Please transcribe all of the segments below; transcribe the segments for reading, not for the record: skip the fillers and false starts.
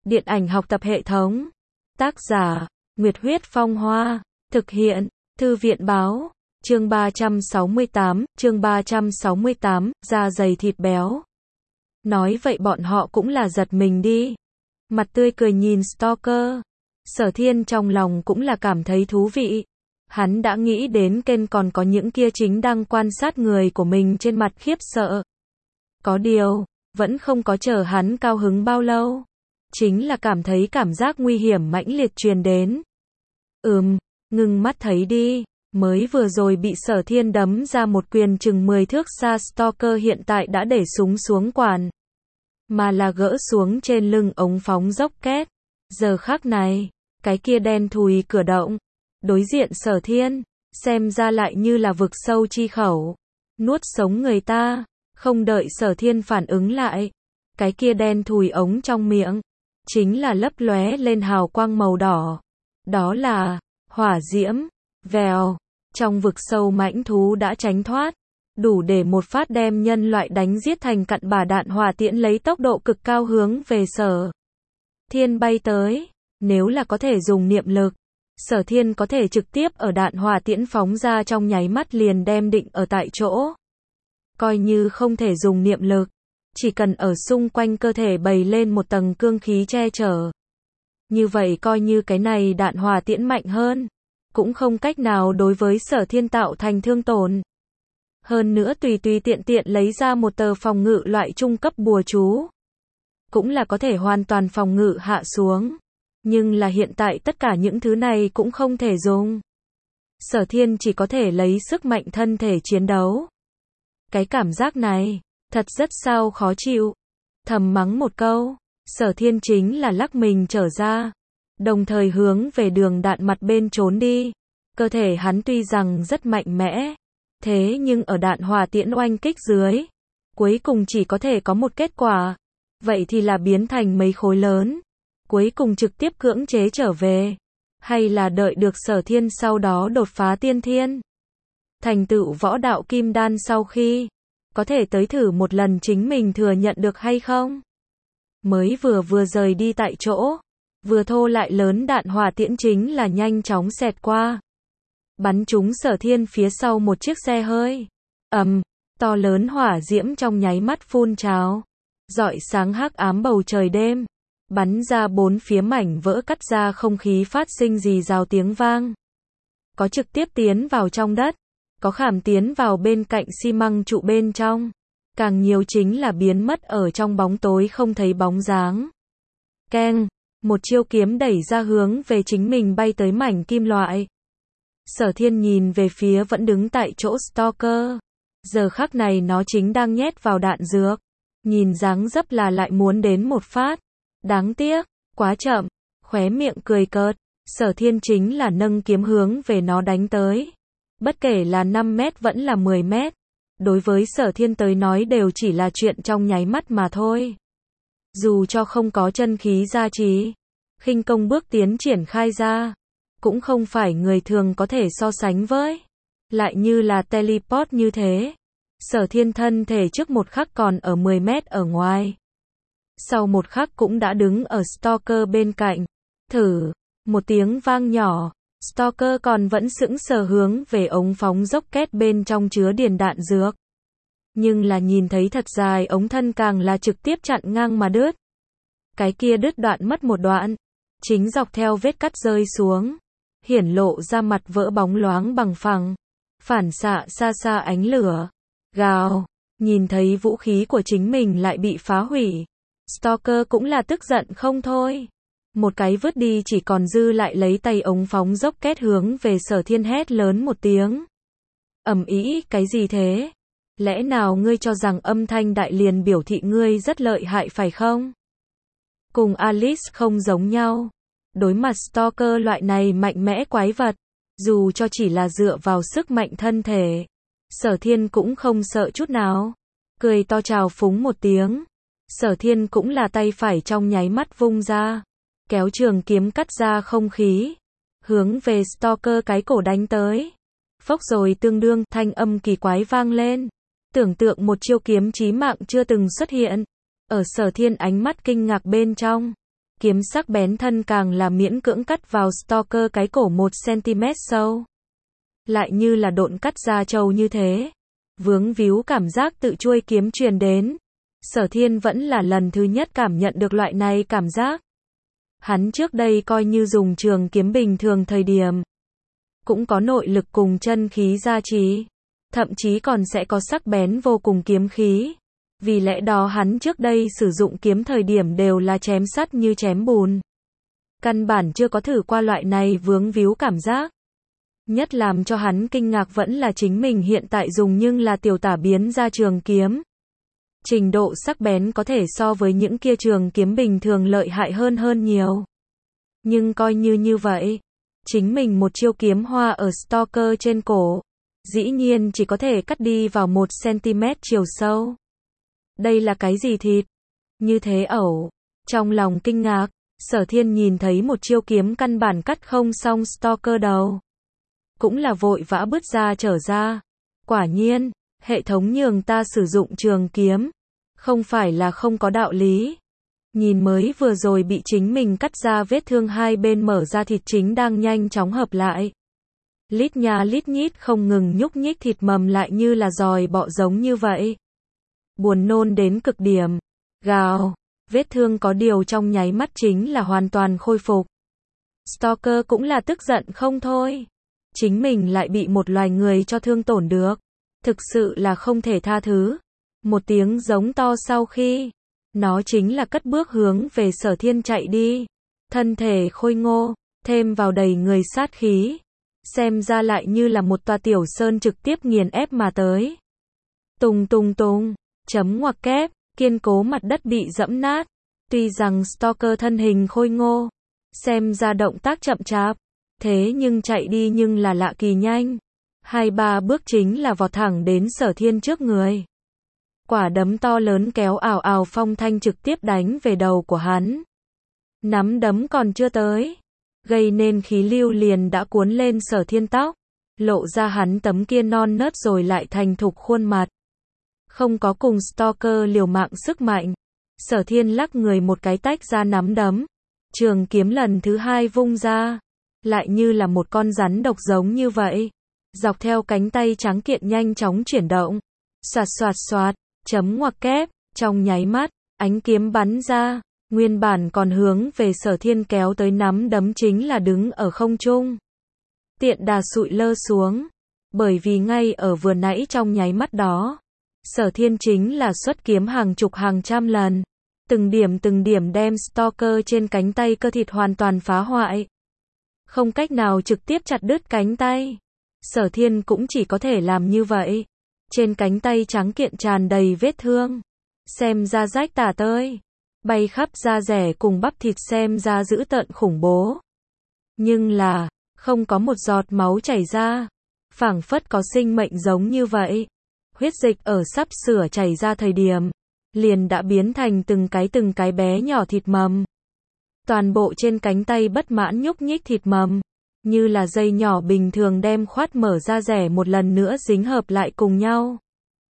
Điện ảnh học tập hệ thống. Tác giả, Nguyệt Huyết Phong Hoa. Thực hiện, Thư viện Báo. Chương 368, da dày thịt béo. Nói vậy bọn họ cũng là giật mình đi. Mặt tươi cười nhìn Stalker. Sở Thiên trong lòng cũng là cảm thấy thú vị. Hắn đã nghĩ đến kênh còn có những kia chính đang quan sát người của mình trên mặt khiếp sợ. Có điều, vẫn không có chờ hắn cao hứng bao lâu. Chính là cảm thấy cảm giác nguy hiểm mãnh liệt truyền đến. Ngưng mắt thấy đi. Mới vừa rồi bị Sở Thiên đấm ra một quyền chừng 10 thước xa Stalker hiện tại đã để súng xuống quản. Mà là gỡ xuống trên lưng ống phóng rocket. Giờ khắc này, cái kia đen thùi cửa động. Đối diện Sở Thiên, xem ra lại như là vực sâu chi khẩu. Nuốt sống người ta, không đợi Sở Thiên phản ứng lại. Cái kia đen thùi ống trong miệng, chính là lấp lóe lên hào quang màu đỏ. Đó là hỏa diễm. Vèo, trong vực sâu mãnh thú đã tránh thoát, đủ để một phát đem nhân loại đánh giết thành cặn bã đạn hỏa tiễn lấy tốc độ cực cao hướng về Sở Thiên bay tới. Nếu là có thể dùng niệm lực, Sở Thiên có thể trực tiếp ở đạn hỏa tiễn phóng ra trong nháy mắt liền đem định ở tại chỗ. Coi như không thể dùng niệm lực, chỉ cần ở xung quanh cơ thể bày lên một tầng cương khí che chở. Như vậy coi như cái này đạn hỏa tiễn mạnh hơn, cũng không cách nào đối với Sở Thiên tạo thành thương tổn. Hơn nữa tùy tiện lấy ra một tờ phòng ngự loại trung cấp bùa chú, cũng là có thể hoàn toàn phòng ngự hạ xuống. Nhưng là hiện tại tất cả những thứ này cũng không thể dùng. Sở Thiên chỉ có thể lấy sức mạnh thân thể chiến đấu. Cái cảm giác này, thật rất sao khó chịu. Thầm mắng một câu, Sở Thiên chính là lắc mình trở ra, đồng thời hướng về đường đạn mặt bên trốn đi. Cơ thể hắn tuy rằng rất mạnh mẽ, thế nhưng ở đạn hỏa tiễn oanh kích dưới, cuối cùng chỉ có thể có một kết quả. Vậy thì là biến thành mấy khối lớn. Cuối cùng trực tiếp cưỡng chế trở về. Hay là đợi được Sở Thiên sau đó đột phá tiên thiên. Thành tựu võ đạo kim đan sau khi, có thể tới thử một lần chính mình thừa nhận được hay không. Mới vừa rời đi tại chỗ, vừa thô lại lớn đạn hỏa tiễn chính là nhanh chóng xẹt qua. Bắn trúng Sở Thiên phía sau một chiếc xe hơi. To lớn hỏa diễm trong nháy mắt phun trào, rọi sáng hắc ám bầu trời đêm, bắn ra bốn phía mảnh vỡ cắt ra không khí phát sinh rì rào tiếng vang. Có trực tiếp tiến vào trong đất, có khảm tiến vào bên cạnh xi măng trụ bên trong, càng nhiều chính là biến mất ở trong bóng tối không thấy bóng dáng. Keng, một chiêu kiếm đẩy ra hướng về chính mình bay tới mảnh kim loại. Sở Thiên nhìn về phía vẫn đứng tại chỗ Stalker. Giờ khắc này nó chính đang nhét vào đạn dược. Nhìn dáng dấp là lại muốn đến một phát. Đáng tiếc, quá chậm. Khóe miệng cười cợt, Sở Thiên chính là nâng kiếm hướng về nó đánh tới. Bất kể là 5 mét vẫn là 10 mét. Đối với Sở Thiên tới nói đều chỉ là chuyện trong nháy mắt mà thôi. Dù cho không có chân khí gia trì, khinh công bước tiến triển khai ra, cũng không phải người thường có thể so sánh với. Lại như là teleport như thế. Sở Thiên thân thể trước một khắc còn ở 10 mét ở ngoài. Sau một khắc cũng đã đứng ở Stalker bên cạnh. Thử, một tiếng vang nhỏ, Stalker còn vẫn sững sờ hướng về ống phóng rocket bên trong chứa điền đạn dược. Nhưng là nhìn thấy thật dài ống thân càng là trực tiếp chặn ngang mà đứt. Cái kia đứt đoạn mất một đoạn, chính dọc theo vết cắt rơi xuống, hiển lộ ra mặt vỡ bóng loáng bằng phẳng, phản xạ xa ánh lửa. Gào, nhìn thấy vũ khí của chính mình lại bị phá hủy. Stalker cũng là tức giận không thôi. Một cái vứt đi chỉ còn dư lại lấy tay ống phóng rocket hướng về Sở Thiên hét lớn một tiếng. Ầm ĩ, cái gì thế? Lẽ nào ngươi cho rằng âm thanh đại liền biểu thị ngươi rất lợi hại phải không? Cùng Alice không giống nhau. Đối mặt Stalker loại này mạnh mẽ quái vật, dù cho chỉ là dựa vào sức mạnh thân thể, Sở Thiên cũng không sợ chút nào. Cười to chào phúng một tiếng. Sở Thiên cũng là tay phải trong nháy mắt vung ra, kéo trường kiếm cắt ra không khí, hướng về Stalker cái cổ đánh tới. Phốc rồi tương đương thanh âm kỳ quái vang lên. Tưởng tượng một chiêu kiếm chí mạng chưa từng xuất hiện. Ở Sở Thiên ánh mắt kinh ngạc bên trong, Kiếm sắc bén thân càng là miễn cưỡng cắt vào Stalker cái cổ 1 cm sâu. Lại như là độn cắt da trâu như thế. Vướng víu cảm giác tự chuôi kiếm truyền đến. Sở Thiên vẫn là lần thứ nhất cảm nhận được loại này cảm giác. Hắn trước đây coi như dùng trường kiếm bình thường thời điểm. Cũng có nội lực cùng chân khí gia trì. Thậm chí còn sẽ có sắc bén vô cùng kiếm khí. Vì lẽ đó hắn trước đây sử dụng kiếm thời điểm đều là chém sắt như chém bùn. Căn bản chưa có thử qua loại này vướng víu cảm giác. Nhất làm cho hắn kinh ngạc vẫn là chính mình hiện tại dùng nhưng là tiểu tả biến ra trường kiếm. Trình độ sắc bén có thể so với những kia trường kiếm bình thường lợi hại hơn nhiều. Nhưng coi như vậy, chính mình một chiêu kiếm hoa ở Stalker trên cổ, dĩ nhiên chỉ có thể cắt đi vào 1 cm chiều sâu. Đây là cái gì thịt? Như thế ẩu. Trong lòng kinh ngạc, Sở Thiên nhìn thấy một chiêu kiếm căn bản cắt không xong Stalker đầu. Cũng là vội vã bứt ra trở ra. Quả nhiên, hệ thống nhường ta sử dụng trường kiếm. Không phải là không có đạo lý. Nhìn mới vừa rồi bị chính mình cắt ra vết thương hai bên mở ra thịt chính đang nhanh chóng hợp lại. Lít nha lít nhít không ngừng nhúc nhích thịt mầm lại như là giòi bọ giống như vậy. Buồn nôn đến cực điểm. Gào, vết thương có điều trong nháy mắt chính là hoàn toàn khôi phục. Stalker cũng là tức giận không thôi. Chính mình lại bị một loài người cho thương tổn được. Thực sự là không thể tha thứ. Một tiếng giống to sau khi, nó chính là cất bước hướng về Sở Thiên chạy đi. Thân thể khôi ngô, thêm vào đầy người sát khí. Xem ra lại như là một tòa tiểu sơn trực tiếp nghiền ép mà tới. Tùng tùng tùng, chấm ngoặc kép, kiên cố mặt đất bị dẫm nát. Tuy rằng Stalker thân hình khôi ngô, xem ra động tác chậm chạp, thế nhưng chạy đi nhưng là lạ kỳ nhanh. 2-3 bước chính là vọt thẳng đến Sở Thiên trước người. Quả đấm to lớn kéo ào ào phong thanh trực tiếp đánh về đầu của hắn. Nắm đấm còn chưa tới, gây nên khí lưu liền đã cuốn lên Sở Thiên tóc, lộ ra hắn tấm kia non nớt rồi lại thành thục khuôn mặt. Không có cùng Stalker liều mạng sức mạnh, Sở Thiên lắc người một cái tách ra nắm đấm, trường kiếm lần thứ hai vung ra, lại như là một con rắn độc giống như vậy, dọc theo cánh tay trắng kiện nhanh chóng chuyển động, xoạt xoạt xoạt, chấm ngoặc kép, trong nháy mắt, ánh kiếm bắn ra, nguyên bản còn hướng về Sở Thiên kéo tới nắm đấm chính là đứng ở không trung. Tiện đà sụi lơ xuống, bởi vì ngay ở vừa nãy trong nháy mắt đó, Sở Thiên chính là xuất kiếm hàng chục hàng trăm lần, từng điểm đem Stalker trên cánh tay cơ thịt hoàn toàn phá hoại. Không cách nào trực tiếp chặt đứt cánh tay. Sở Thiên cũng chỉ có thể làm như vậy. Trên cánh tay trắng kiện tràn đầy vết thương. Xem ra rách tả tơi. Bay khắp da rẻ cùng bắp thịt xem ra dữ tợn khủng bố. Nhưng là, không có một giọt máu chảy ra. Phảng phất có sinh mệnh giống như vậy. Huyết dịch ở sắp sửa chảy ra thời điểm, liền đã biến thành từng cái bé nhỏ thịt mầm. Toàn bộ trên cánh tay bất mãn nhúc nhích thịt mầm, như là dây nhỏ bình thường đem khoát mở ra rẻ một lần nữa dính hợp lại cùng nhau.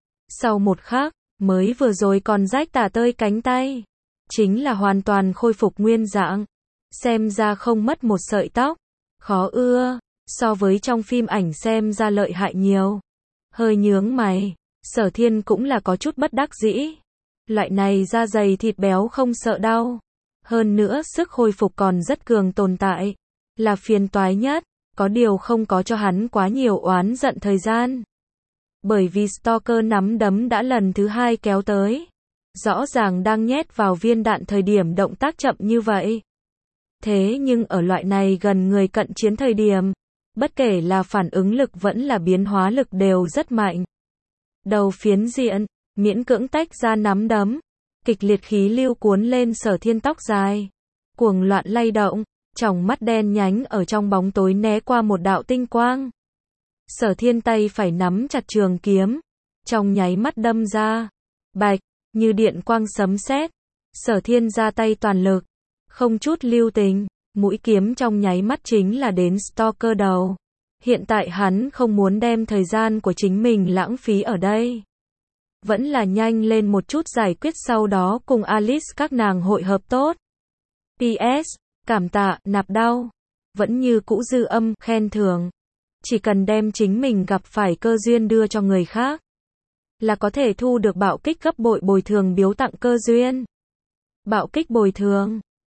Sau một khắc, mới vừa rồi còn rách tả tơi cánh tay, chính là hoàn toàn khôi phục nguyên dạng. Xem ra không mất một sợi tóc. Khó ưa, so với trong phim ảnh xem ra lợi hại nhiều. Hơi nhướng mày, Sở Thiên cũng là có chút bất đắc dĩ. Loại này da dày thịt béo không sợ đau. Hơn nữa sức hồi phục còn rất cường tồn tại. Là phiền toái nhất, có điều không có cho hắn quá nhiều oán giận thời gian. Bởi vì Stalker nắm đấm đã lần thứ hai kéo tới. Rõ ràng đang nhét vào viên đạn thời điểm động tác chậm như vậy. Thế nhưng ở loại này gần người cận chiến thời điểm, bất kể là phản ứng lực vẫn là biến hóa lực đều rất mạnh. Đầu phiến diện, miễn cưỡng tách ra nắm đấm. Kịch liệt khí lưu cuốn lên Sở Thiên tóc dài. Cuồng loạn lay động, tròng mắt đen nhánh ở trong bóng tối né qua một đạo tinh quang. Sở Thiên tay phải nắm chặt trường kiếm. Trong nháy mắt đâm ra. Bạch, như điện quang sấm sét. Sở Thiên ra tay toàn lực. Không chút lưu tình, mũi kiếm trong nháy mắt chính là đến Stalker đầu. Hiện tại hắn không muốn đem thời gian của chính mình lãng phí ở đây. Vẫn là nhanh lên một chút giải quyết sau đó cùng Alice các nàng hội hợp tốt. PS, cảm tạ, nạp đau. Vẫn như cũ dư âm, khen thưởng. Chỉ cần đem chính mình gặp phải cơ duyên đưa cho người khác, là có thể thu được bạo kích gấp bội bồi thường biếu tặng cơ duyên. Bạo kích bồi thường.